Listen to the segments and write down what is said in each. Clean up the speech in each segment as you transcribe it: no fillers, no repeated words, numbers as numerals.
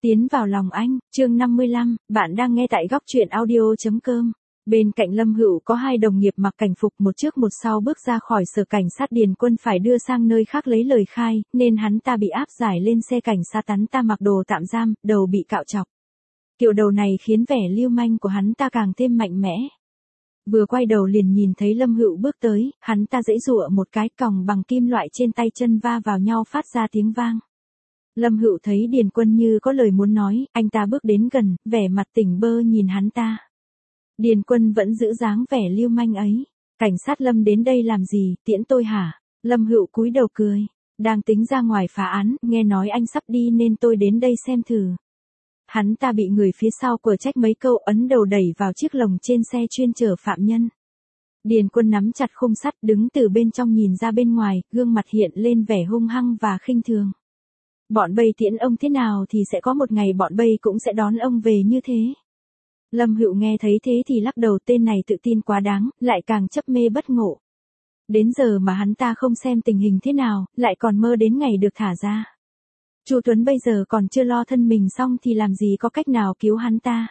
Tiến vào lòng anh, chương 55, bạn đang nghe tại góc truyện audio.com. Bên cạnh Lâm Hữu có hai đồng nghiệp mặc cảnh phục một trước một sau bước ra khỏi sở cảnh sát Điền Quân phải đưa sang nơi khác lấy lời khai, nên hắn ta bị áp giải lên xe cảnh sát hắn ta mặc đồ tạm giam, đầu bị cạo chọc. Kiểu đầu này khiến vẻ lưu manh của hắn ta càng thêm mạnh mẽ. Vừa quay đầu liền nhìn thấy Lâm Hữu bước tới, hắn ta giãy giụa một cái còng bằng kim loại trên tay chân va vào nhau phát ra tiếng vang. Lâm Hữu thấy Điền Quân như có lời muốn nói, anh ta bước đến gần, vẻ mặt tỉnh bơ nhìn hắn ta. Điền Quân vẫn giữ dáng vẻ lưu manh ấy. Cảnh sát Lâm đến đây làm gì, tiễn tôi hả? Lâm Hữu cúi đầu cười. Đang tính ra ngoài phá án, nghe nói anh sắp đi nên tôi đến đây xem thử. Hắn ta bị người phía sau quở trách mấy câu ấn đầu đẩy vào chiếc lồng trên xe chuyên chở phạm nhân. Điền Quân nắm chặt khung sắt đứng từ bên trong nhìn ra bên ngoài, gương mặt hiện lên vẻ hung hăng và khinh thường. Bọn Bây tiễn ông thế nào thì sẽ có một ngày bọn Bây cũng sẽ đón ông về như thế. Lâm Hữu nghe thấy thế thì lắc đầu, tên này tự tin quá đáng, lại càng chấp mê bất ngộ. Đến giờ mà hắn ta không xem tình hình thế nào, lại còn mơ đến ngày được thả ra. Chu Tuấn bây giờ còn chưa lo thân mình xong thì làm gì có cách nào cứu hắn ta.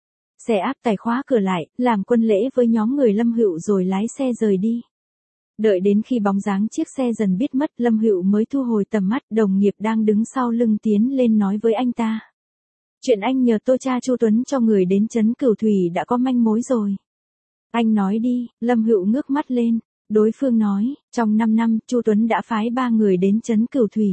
Xe áp tải khóa cửa lại, làm quân lễ với nhóm người Lâm Hữu rồi lái xe rời đi. Đợi đến khi bóng dáng chiếc xe dần biết mất, Lâm Hữu mới thu hồi tầm mắt, đồng nghiệp đang đứng sau lưng tiến lên nói với anh ta. Chuyện anh nhờ tôi tra Chu Tuấn cho người đến trấn Cửu Thủy đã có manh mối rồi. Anh nói đi, Lâm Hữu ngước mắt lên, đối phương nói, trong 5 năm, Chu Tuấn đã phái 3 người đến trấn Cửu Thủy.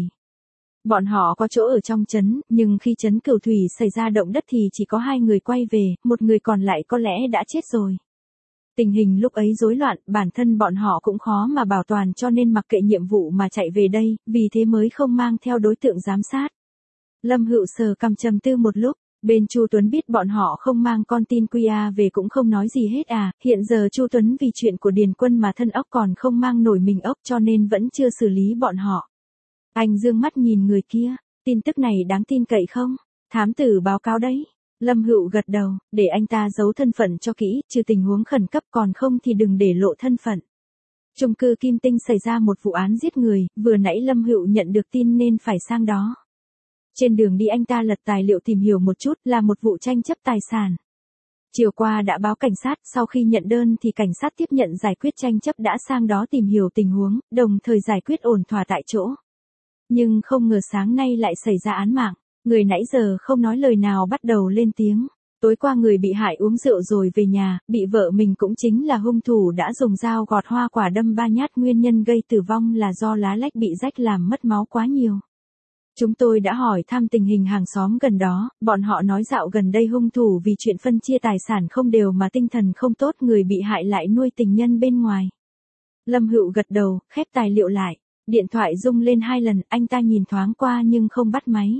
Bọn họ có chỗ ở trong trấn, nhưng khi trấn Cửu Thủy xảy ra động đất thì chỉ có 2 người quay về, một người còn lại có lẽ đã chết rồi. Tình hình lúc ấy rối loạn, bản thân bọn họ cũng khó mà bảo toàn cho nên mặc kệ nhiệm vụ mà chạy về đây, vì thế mới không mang theo đối tượng giám sát. Lâm Hữu sờ cằm trầm tư một lúc, bên Chu Tuấn biết bọn họ không mang con tin QA về cũng không nói gì hết à, hiện giờ Chu Tuấn vì chuyện của Điền Quân mà thân ốc còn không mang nổi mình ốc cho nên vẫn chưa xử lý bọn họ. Anh dương mắt nhìn người kia, tin tức này đáng tin cậy không? Thám tử báo cáo đấy. Lâm Hữu gật đầu, để anh ta giấu thân phận cho kỹ, trừ tình huống khẩn cấp còn không thì đừng để lộ thân phận. Chung cư Kim Tinh xảy ra một vụ án giết người, vừa nãy Lâm Hữu nhận được tin nên phải sang đó. Trên đường đi anh ta lật tài liệu tìm hiểu một chút, là một vụ tranh chấp tài sản. Chiều qua đã báo cảnh sát, sau khi nhận đơn thì cảnh sát tiếp nhận giải quyết tranh chấp đã sang đó tìm hiểu tình huống, đồng thời giải quyết ổn thỏa tại chỗ. Nhưng không ngờ sáng nay lại xảy ra án mạng. Người nãy giờ không nói lời nào bắt đầu lên tiếng. Tối qua người bị hại uống rượu rồi về nhà, bị vợ mình cũng chính là hung thủ đã dùng dao gọt hoa quả đâm 3 nhát, nguyên nhân gây tử vong là do lá lách bị rách làm mất máu quá nhiều. Chúng tôi đã hỏi thăm tình hình hàng xóm gần đó, bọn họ nói dạo gần đây hung thủ vì chuyện phân chia tài sản không đều mà tinh thần không tốt, người bị hại lại nuôi tình nhân bên ngoài. Lâm Hữu gật đầu, khép tài liệu lại. Điện thoại rung lên 2 lần, anh ta nhìn thoáng qua nhưng không bắt máy.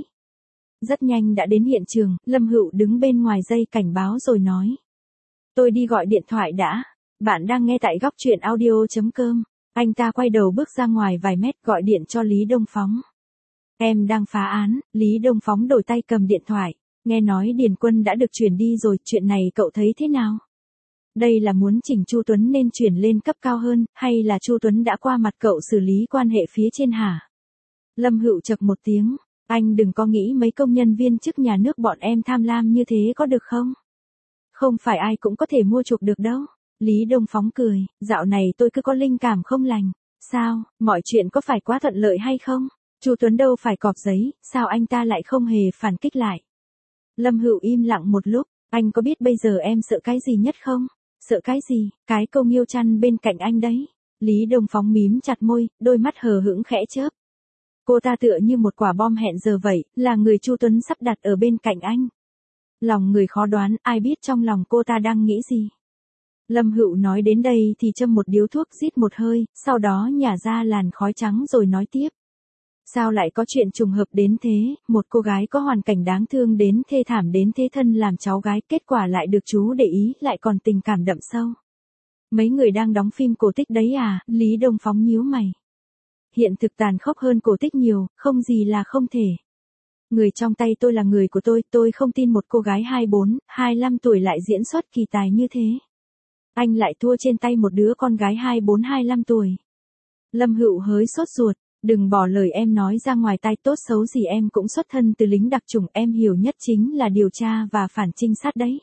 Rất nhanh đã đến hiện trường, Lâm Hữu đứng bên ngoài dây cảnh báo rồi nói. Tôi đi gọi điện thoại đã. Bạn đang nghe tại góc truyện audio.com. Anh ta quay đầu bước ra ngoài vài mét gọi điện cho Lý Đông Phóng. Em đang phá án, Lý Đông Phóng đổi tay cầm điện thoại. Nghe nói Điền Quân đã được chuyển đi rồi, chuyện này cậu thấy thế nào? Đây là muốn chỉnh Chu Tuấn nên chuyển lên cấp cao hơn, hay là Chu Tuấn đã qua mặt cậu xử lý quan hệ phía trên hả? Lâm Hữu chậc một tiếng. Anh đừng có nghĩ mấy công nhân viên chức nhà nước bọn em tham lam như thế có được không? Không phải ai cũng có thể mua chuộc được đâu. Lý Đông Phóng cười, dạo này tôi cứ có linh cảm không lành. Sao, mọi chuyện có phải quá thuận lợi hay không? Chu Tuấn đâu phải cọp giấy, sao anh ta lại không hề phản kích lại? Lâm Hữu im lặng một lúc, anh có biết bây giờ em sợ cái gì nhất không? Sợ cái gì? Cái cô Nghiêu Chăn bên cạnh anh đấy. Lý Đông Phóng mím chặt môi, đôi mắt hờ hững khẽ chớp. Cô ta tựa như một quả bom hẹn giờ vậy, là người Chu Tuấn sắp đặt ở bên cạnh anh. Lòng người khó đoán, ai biết trong lòng cô ta đang nghĩ gì. Lâm Hữu nói đến đây thì châm một điếu thuốc rít một hơi, sau đó nhả ra làn khói trắng rồi nói tiếp. Sao lại có chuyện trùng hợp đến thế, một cô gái có hoàn cảnh đáng thương đến thê thảm đến thế thân làm cháu gái, kết quả lại được chú để ý, lại còn tình cảm đậm sâu. Mấy người đang đóng phim cổ tích đấy à? Lý Đông Phóng nhíu mày. Hiện thực tàn khốc hơn cổ tích nhiều, không gì là không thể. Người trong tay tôi là người của tôi không tin một cô gái 24, 25 tuổi lại diễn xuất kỳ tài như thế. Anh lại thua trên tay một đứa con gái 24, 25 tuổi. Lâm Hữu hới sốt ruột, Đừng bỏ lời em nói ra ngoài tai, tốt xấu gì em cũng xuất thân từ lính đặc chủng, em hiểu nhất chính là điều tra và phản trinh sát đấy.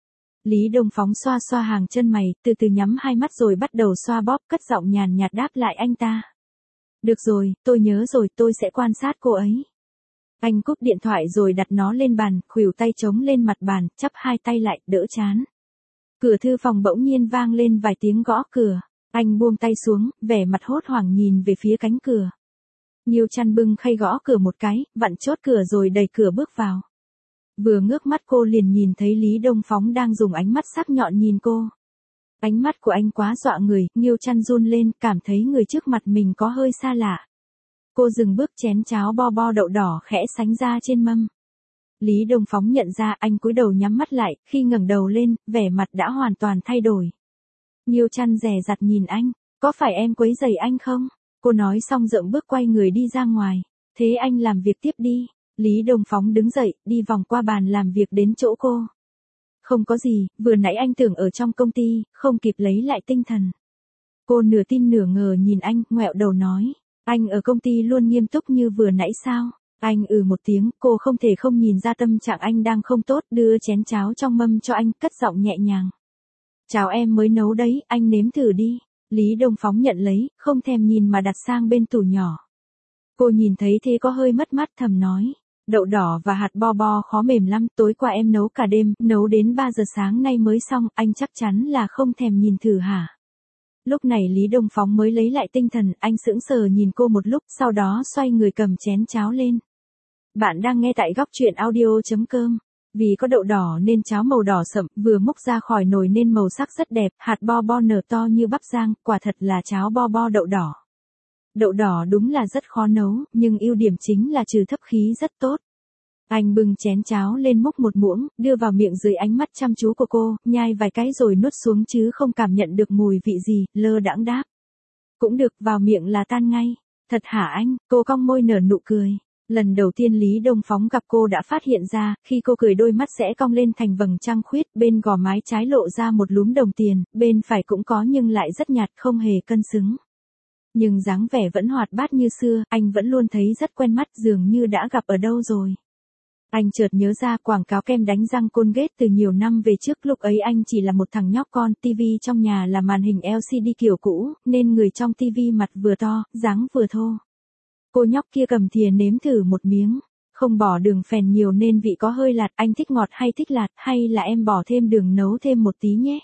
Lý Đông Phóng xoa xoa hàng chân mày, từ từ nhắm hai mắt rồi bắt đầu xoa bóp, cất giọng nhàn nhạt đáp lại anh ta. Được rồi, tôi nhớ rồi, tôi sẽ quan sát cô ấy. Anh cúp điện thoại rồi đặt nó lên bàn, khuỷu tay chống lên mặt bàn, chắp hai tay lại, đỡ chán. Cửa thư phòng bỗng nhiên vang lên vài tiếng gõ cửa. Anh buông tay xuống, vẻ mặt hốt hoảng nhìn về phía cánh cửa. Nhiêu Chăn bưng khay gõ cửa một cái, vặn chốt cửa rồi đẩy cửa bước vào. Vừa ngước mắt cô liền nhìn thấy Lý Đông Phóng đang dùng ánh mắt sắc nhọn nhìn cô. Ánh mắt của anh quá dọa người, Nhiêu Chăn run lên, cảm thấy người trước mặt mình có hơi xa lạ. Cô dừng bước, chén cháo bo bo đậu đỏ khẽ sánh ra trên mâm. Lý Đông Phóng nhận ra, anh cúi đầu nhắm mắt lại, khi ngẩng đầu lên, vẻ mặt đã hoàn toàn thay đổi. Nhiêu Chăn dè dặt nhìn anh, có phải em quấy rầy anh không? Cô nói xong dậm bước quay người đi ra ngoài. Thế anh làm việc tiếp đi. Lý Đông Phóng đứng dậy, đi vòng qua bàn làm việc đến chỗ cô. Không có gì, vừa nãy anh tưởng ở trong công ty, không kịp lấy lại tinh thần. Cô nửa tin nửa ngờ nhìn anh, ngoẹo đầu nói. Anh ở công ty luôn nghiêm túc như vừa nãy sao? Anh một tiếng, cô không thể không nhìn ra tâm trạng anh đang không tốt, đưa chén cháo trong mâm cho anh, cất giọng nhẹ nhàng. Cháo em mới nấu đấy, anh nếm thử đi. Lý Đông Phóng nhận lấy, không thèm nhìn mà đặt sang bên tủ nhỏ. Cô nhìn thấy thế có hơi mất mát, thầm nói. Đậu đỏ và hạt bo bo khó mềm lắm, tối qua em nấu cả đêm, nấu đến 3 giờ sáng nay mới xong, anh chắc chắn là không thèm nhìn thử hả? Lúc này Lý Đông Phóng mới lấy lại tinh thần, anh sững sờ nhìn cô một lúc, sau đó xoay người cầm chén cháo lên. Bạn đang nghe tại góc truyện audio.com. Vì có đậu đỏ nên cháo màu đỏ sậm, vừa múc ra khỏi nồi nên màu sắc rất đẹp, hạt bo bo nở to như bắp rang, quả thật là cháo bo bo đậu đỏ. Đậu đỏ đúng là rất khó nấu, nhưng ưu điểm chính là trừ thấp khí rất tốt. Anh bưng chén cháo lên múc một muỗng, đưa vào miệng dưới ánh mắt chăm chú của cô, nhai vài cái rồi nuốt xuống chứ không cảm nhận được mùi vị gì, lơ đãng đáp. Cũng được, vào miệng là tan ngay. Thật hả anh? Cô cong môi nở nụ cười. Lần đầu tiên Lý Đông Phóng gặp cô đã phát hiện ra, khi cô cười đôi mắt sẽ cong lên thành vầng trăng khuyết, bên gò mái trái lộ ra một lúm đồng tiền, bên phải cũng có nhưng lại rất nhạt, không hề cân xứng. Nhưng dáng vẻ vẫn hoạt bát như xưa, anh vẫn luôn thấy rất quen mắt, dường như đã gặp ở đâu rồi. Anh chợt nhớ ra quảng cáo kem đánh răng Colgate từ nhiều năm về trước, lúc ấy anh chỉ là một thằng nhóc con, tivi trong nhà là màn hình LCD kiểu cũ, nên người trong tivi mặt vừa to, dáng vừa thô. Cô nhóc kia cầm thìa nếm thử một miếng, không bỏ đường phèn nhiều nên vị có hơi lạt, anh thích ngọt hay thích lạt, hay là em bỏ thêm đường nấu thêm một tí nhé.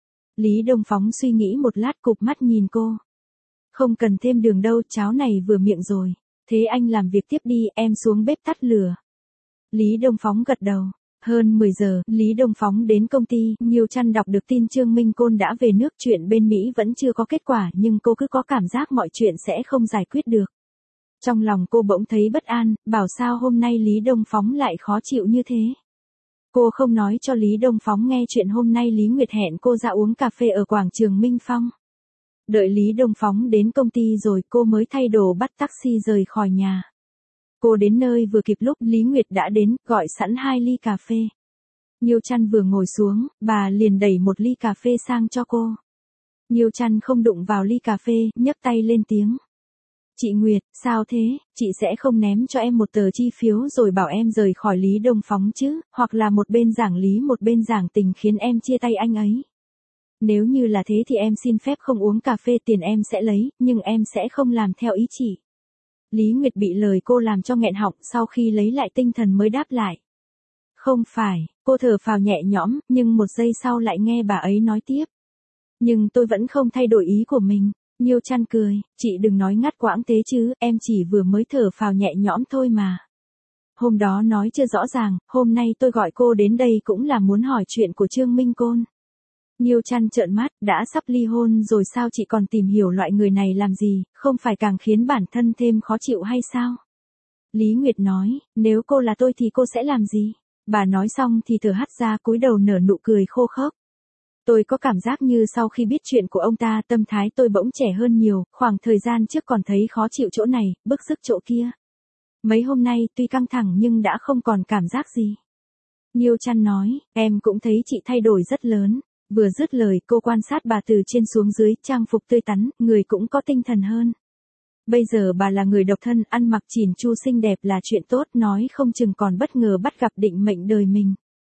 Lý Đông Phóng suy nghĩ một lát, cụp mắt nhìn cô. Không cần thêm đường đâu, cháo này vừa miệng rồi. Thế anh làm việc tiếp đi, em xuống bếp tắt lửa. Lý Đông Phóng gật đầu. Hơn 10 giờ, Lý Đông Phóng đến công ty, Nhiêu Chăn đọc được tin Trương Minh Côn đã về nước, chuyện bên Mỹ vẫn chưa có kết quả nhưng cô cứ có cảm giác mọi chuyện sẽ không giải quyết được. Trong lòng cô bỗng thấy bất an, bảo sao hôm nay Lý Đông Phóng lại khó chịu như thế. Cô không nói cho Lý Đông Phóng nghe chuyện hôm nay Lý Nguyệt hẹn cô ra uống cà phê ở quảng trường Minh Phong. Đợi Lý Đông Phóng đến công ty rồi cô mới thay đồ bắt taxi rời khỏi nhà. Cô đến nơi vừa kịp lúc Lý Nguyệt đã đến, gọi sẵn 2 ly cà phê. Nhiêu Chăn vừa ngồi xuống, bà liền đẩy một ly cà phê sang cho cô. Nhiêu Chăn không đụng vào ly cà phê, nhấc tay lên tiếng. Chị Nguyệt, sao thế, chị sẽ không ném cho em một tờ chi phiếu rồi bảo em rời khỏi Lý Đông Phóng chứ, hoặc là một bên giảng lý một bên giảng tình khiến em chia tay anh ấy. Nếu như là thế thì em xin phép không uống cà phê, tiền em sẽ lấy, nhưng em sẽ không làm theo ý chị. Lý Nguyệt bị lời cô làm cho nghẹn họng, sau khi lấy lại tinh thần mới đáp lại. Không phải, cô thở phào nhẹ nhõm, nhưng một giây sau lại nghe bà ấy nói tiếp. Nhưng tôi vẫn không thay đổi ý của mình. Nhiêu Chăn cười, chị đừng nói ngắt quãng thế chứ, em chỉ vừa mới thở phào nhẹ nhõm thôi mà. Hôm đó nói chưa rõ ràng, hôm nay tôi gọi cô đến đây cũng là muốn hỏi chuyện của Trương Minh Côn. Nhiêu Chăn trợn mắt, đã sắp ly hôn rồi sao chị còn tìm hiểu loại người này làm gì, không phải càng khiến bản thân thêm khó chịu hay sao? Lý Nguyệt nói, nếu cô là tôi thì cô sẽ làm gì? Bà nói xong thì thở hắt ra, cúi đầu nở nụ cười khô khốc. Tôi có cảm giác như sau khi biết chuyện của ông ta, tâm thái tôi bỗng trẻ hơn nhiều, khoảng thời gian trước còn thấy khó chịu chỗ này, bức xúc chỗ kia. Mấy hôm nay tuy căng thẳng nhưng đã không còn cảm giác gì. Nhiêu Chăn nói, em cũng thấy chị thay đổi rất lớn. Vừa dứt lời cô quan sát bà từ trên xuống dưới, trang phục tươi tắn, người cũng có tinh thần hơn. Bây giờ bà là người độc thân, ăn mặc chỉn chu xinh đẹp là chuyện tốt, nói không chừng còn bất ngờ bắt gặp định mệnh đời mình.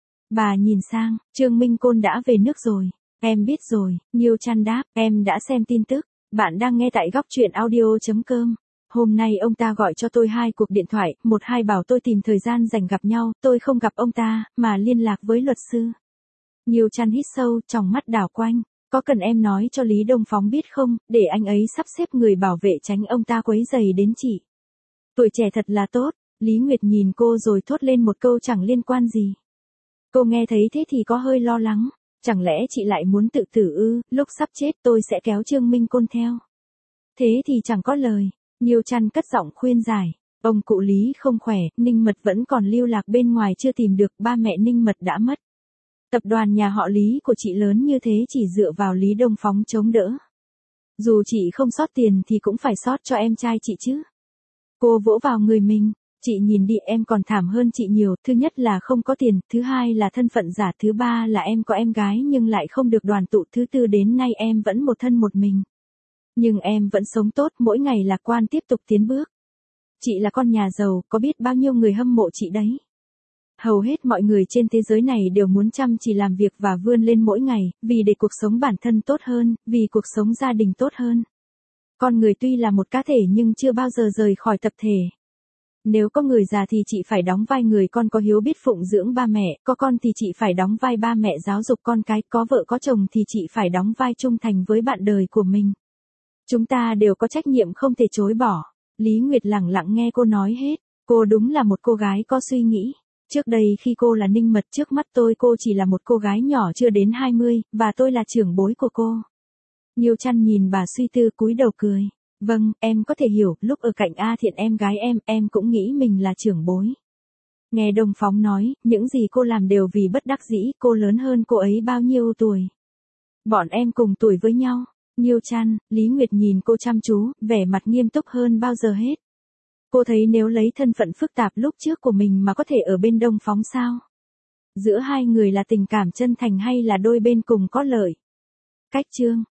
Bà nhìn sang, Trương Minh Côn đã về nước rồi. Em biết rồi, Nhiêu Trăn đáp, em đã xem tin tức. Bạn đang nghe tại góc truyện audio.com. Hôm nay ông ta gọi cho tôi 2 cuộc điện thoại, một hai bảo tôi tìm thời gian rảnh gặp nhau, tôi không gặp ông ta, mà liên lạc với luật sư. Nhiêu Trăn hít sâu, tròng mắt đảo quanh. Có cần em nói cho Lý Đông Phóng biết không, để anh ấy sắp xếp người bảo vệ tránh ông ta quấy rầy đến chị. Tuổi trẻ thật là tốt. Lý Nguyệt nhìn cô rồi thốt lên một câu chẳng liên quan gì. Cô nghe thấy thế thì có hơi lo lắng. Chẳng lẽ chị lại muốn tự tử ư? Lúc sắp chết tôi sẽ kéo Trương Minh Côn theo. Thế thì chẳng có lời. Nhiêu Trăn cất giọng khuyên giải. Ông cụ Lý không khỏe, Ninh Mật vẫn còn lưu lạc bên ngoài chưa tìm được, ba mẹ Ninh Mật đã mất. Tập đoàn nhà họ Lý của chị lớn như thế chỉ dựa vào Lý Đông Phóng chống đỡ. Dù chị không sót tiền thì cũng phải sót cho em trai chị chứ. Cô vỗ vào người mình. Chị nhìn đi, em còn thảm hơn chị nhiều, thứ nhất là không có tiền, thứ hai là thân phận giả, thứ ba là em có em gái nhưng lại không được đoàn tụ, thứ tư đến nay em vẫn một thân một mình. Nhưng em vẫn sống tốt, mỗi ngày lạc quan tiếp tục tiến bước. Chị là con nhà giàu, có biết bao nhiêu người hâm mộ chị đấy. Hầu hết mọi người trên thế giới này đều muốn chăm chỉ làm việc và vươn lên mỗi ngày, vì để cuộc sống bản thân tốt hơn, vì cuộc sống gia đình tốt hơn. Con người tuy là một cá thể nhưng chưa bao giờ rời khỏi tập thể. Nếu có người già thì chị phải đóng vai người con có hiếu biết phụng dưỡng ba mẹ, có con thì chị phải đóng vai ba mẹ giáo dục con cái, có vợ có chồng thì chị phải đóng vai trung thành với bạn đời của mình. Chúng ta đều có trách nhiệm không thể chối bỏ. Lý Nguyệt lặng lặng nghe cô nói hết. Cô đúng là một cô gái có suy nghĩ. Trước đây khi cô là Ninh Mật, trước mắt tôi cô chỉ là một cô gái nhỏ chưa đến 20, và tôi là trưởng bối của cô. Nhiêu Trăn nhìn bà suy tư cúi đầu cười. Vâng, em có thể hiểu, lúc ở cạnh A Thiện em gái em cũng nghĩ mình là trưởng bối. Nghe Đông Phóng nói, những gì cô làm đều vì bất đắc dĩ, cô lớn hơn cô ấy bao nhiêu tuổi. Bọn em cùng tuổi với nhau. Nhiêu Trăn, Lý Nguyệt nhìn cô chăm chú, vẻ mặt nghiêm túc hơn bao giờ hết. Cô thấy nếu lấy thân phận phức tạp lúc trước của mình mà có thể ở bên Đông Phóng sao? Giữa hai người là tình cảm chân thành hay là đôi bên cùng có lợi? Cách chương